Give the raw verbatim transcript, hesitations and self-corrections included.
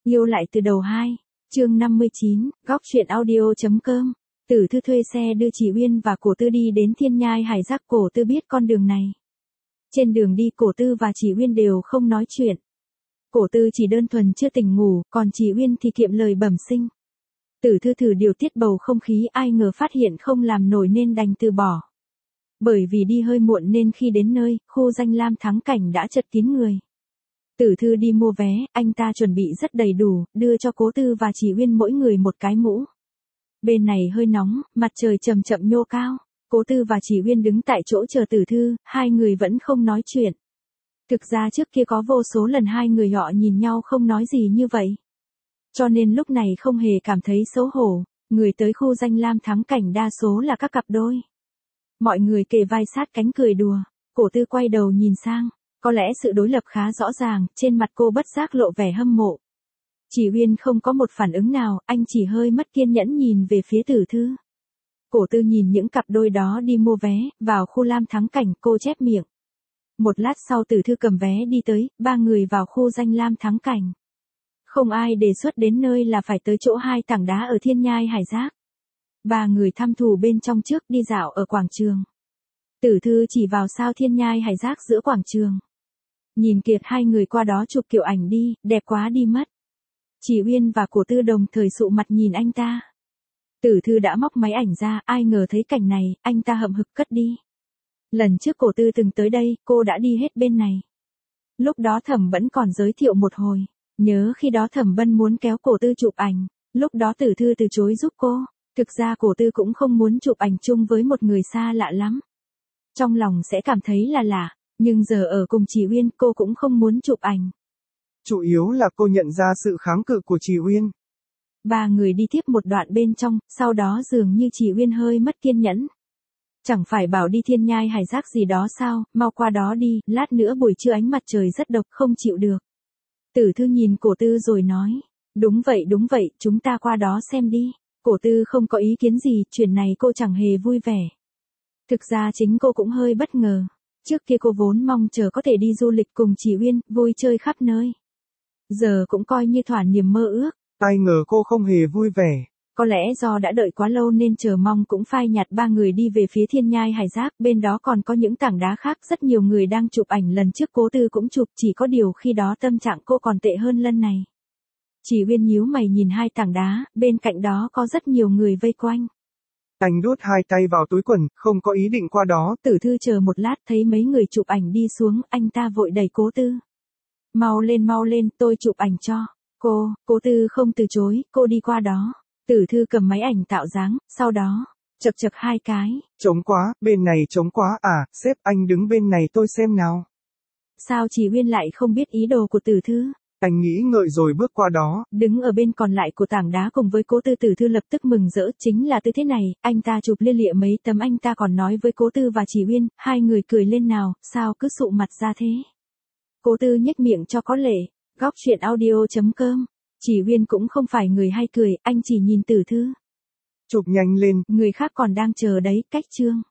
Yêu lại từ đầu hai, chương năm mươi chín, góc truyện audio.com. Tử Thư thuê xe đưa Chỉ Uyên và Cổ Tư đi đến Thiên Nhai Hải Giác. Cổ Tư biết con đường này. Trên đường đi Cổ Tư và Chỉ Uyên đều không nói chuyện. Cổ Tư chỉ đơn thuần chưa tỉnh ngủ, còn Chỉ Uyên thì kiệm lời bẩm sinh. Tử Thư thử điều tiết bầu không khí, ai ngờ phát hiện không làm nổi nên đành từ bỏ. Bởi vì đi hơi muộn nên khi đến nơi, khu danh lam thắng cảnh đã chật kín người. Tử Thư đi mua vé, anh ta chuẩn bị rất đầy đủ, đưa cho Cố Tư và Chỉ Uyên mỗi người một cái mũ. Bên này hơi nóng, mặt trời chậm chậm nhô cao. Cố Tư và Chỉ Uyên đứng tại chỗ chờ Tử Thư, hai người vẫn không nói chuyện. Thực ra trước kia có vô số lần hai người họ nhìn nhau không nói gì như vậy. Cho nên lúc này không hề cảm thấy xấu hổ, người tới khu danh lam thắng cảnh đa số là các cặp đôi. Mọi người kề vai sát cánh cười đùa, Cổ Tư quay đầu nhìn sang, có lẽ sự đối lập khá rõ ràng, trên mặt cô bất giác lộ vẻ hâm mộ. Chỉ Uyên không có một phản ứng nào, anh chỉ hơi mất kiên nhẫn nhìn về phía Tử Thư. Cổ Tư nhìn những cặp đôi đó đi mua vé, vào khu lam thắng cảnh, cô chép miệng. Một lát sau Tử Thư cầm vé đi tới, ba người vào khu danh lam thắng cảnh. Không ai đề xuất đến nơi là phải tới chỗ hai tảng đá ở Thiên Nhai Hải Giác. Ba người thăm thù bên trong trước đi dạo ở quảng trường. Tử Thư chỉ vào sao Thiên Nhai Hải Giác giữa quảng trường. Nhìn kiệt hai người qua đó chụp kiểu ảnh đi, đẹp quá đi mất. Chỉ Uyên và Cổ Tư đồng thời sụ mặt nhìn anh ta. Tử Thư đã móc máy ảnh ra, ai ngờ thấy cảnh này, anh ta hậm hực cất đi. Lần trước Cổ Tư từng tới đây, cô đã đi hết bên này. Lúc đó Thẩm Bân còn giới thiệu một hồi, nhớ khi đó Thẩm Bân muốn kéo Cổ Tư chụp ảnh, lúc đó Tử Thư từ chối giúp cô, thực ra Cổ Tư cũng không muốn chụp ảnh chung với một người xa lạ lắm. Trong lòng sẽ cảm thấy là lạ, nhưng giờ ở cùng Chỉ Uyên cô cũng không muốn chụp ảnh. Chủ yếu là cô nhận ra sự kháng cự của Chỉ Uyên. Ba người đi tiếp một đoạn bên trong, sau đó dường như Chỉ Uyên hơi mất kiên nhẫn. Chẳng phải bảo đi Thiên Nhai Hải Giác gì đó sao, mau qua đó đi, lát nữa buổi trưa ánh mặt trời rất độc không chịu được. Tử Thư nhìn Cổ Tư rồi nói, đúng vậy đúng vậy, chúng ta qua đó xem đi. Cổ Tư không có ý kiến gì, chuyện này cô chẳng hề vui vẻ. Thực ra chính cô cũng hơi bất ngờ. Trước kia cô vốn mong chờ có thể đi du lịch cùng Chỉ Uyên, vui chơi khắp nơi. Giờ cũng coi như thỏa niềm mơ ước. Ai ngờ cô không hề vui vẻ. Có lẽ do đã đợi quá lâu nên chờ mong cũng phai nhạt. Ba người đi về phía Thiên Nhai Hải Giác, bên đó còn có những tảng đá khác, rất nhiều người đang chụp ảnh, lần trước Cố Tư cũng chụp, chỉ có điều khi đó tâm trạng cô còn tệ hơn lần này. Chỉ Uyên nhíu mày nhìn hai tảng đá, bên cạnh đó có rất nhiều người vây quanh. Anh đút hai tay vào túi quần, không có ý định qua đó. Tử Thư chờ một lát thấy mấy người chụp ảnh đi xuống, anh ta vội đẩy Cố Tư. Mau lên mau lên, tôi chụp ảnh cho. Cô, Cố Tư không từ chối, cô đi qua đó. Tử Thư cầm máy ảnh tạo dáng, sau đó, chật chật hai cái. Trống quá, bên này trống quá à, sếp anh đứng bên này tôi xem nào. Sao Chỉ Uyên lại không biết ý đồ của Tử Thư? Anh nghĩ ngợi rồi bước qua đó. Đứng ở bên còn lại của tảng đá cùng với Cố Tư, Tử Thư lập tức mừng rỡ, chính là tư thế này, anh ta chụp lia lịa mấy tấm, anh ta còn nói với Cố Tư và Chỉ Uyên, hai người cười lên nào, sao cứ sụ mặt ra thế. Cố Tư nhếch miệng cho có lệ, góc truyện audio.com. Chỉ Uyên cũng không phải người hay cười, anh chỉ nhìn Tử Thư. Chụp nhanh lên. Người khác còn đang chờ đấy, cách chương.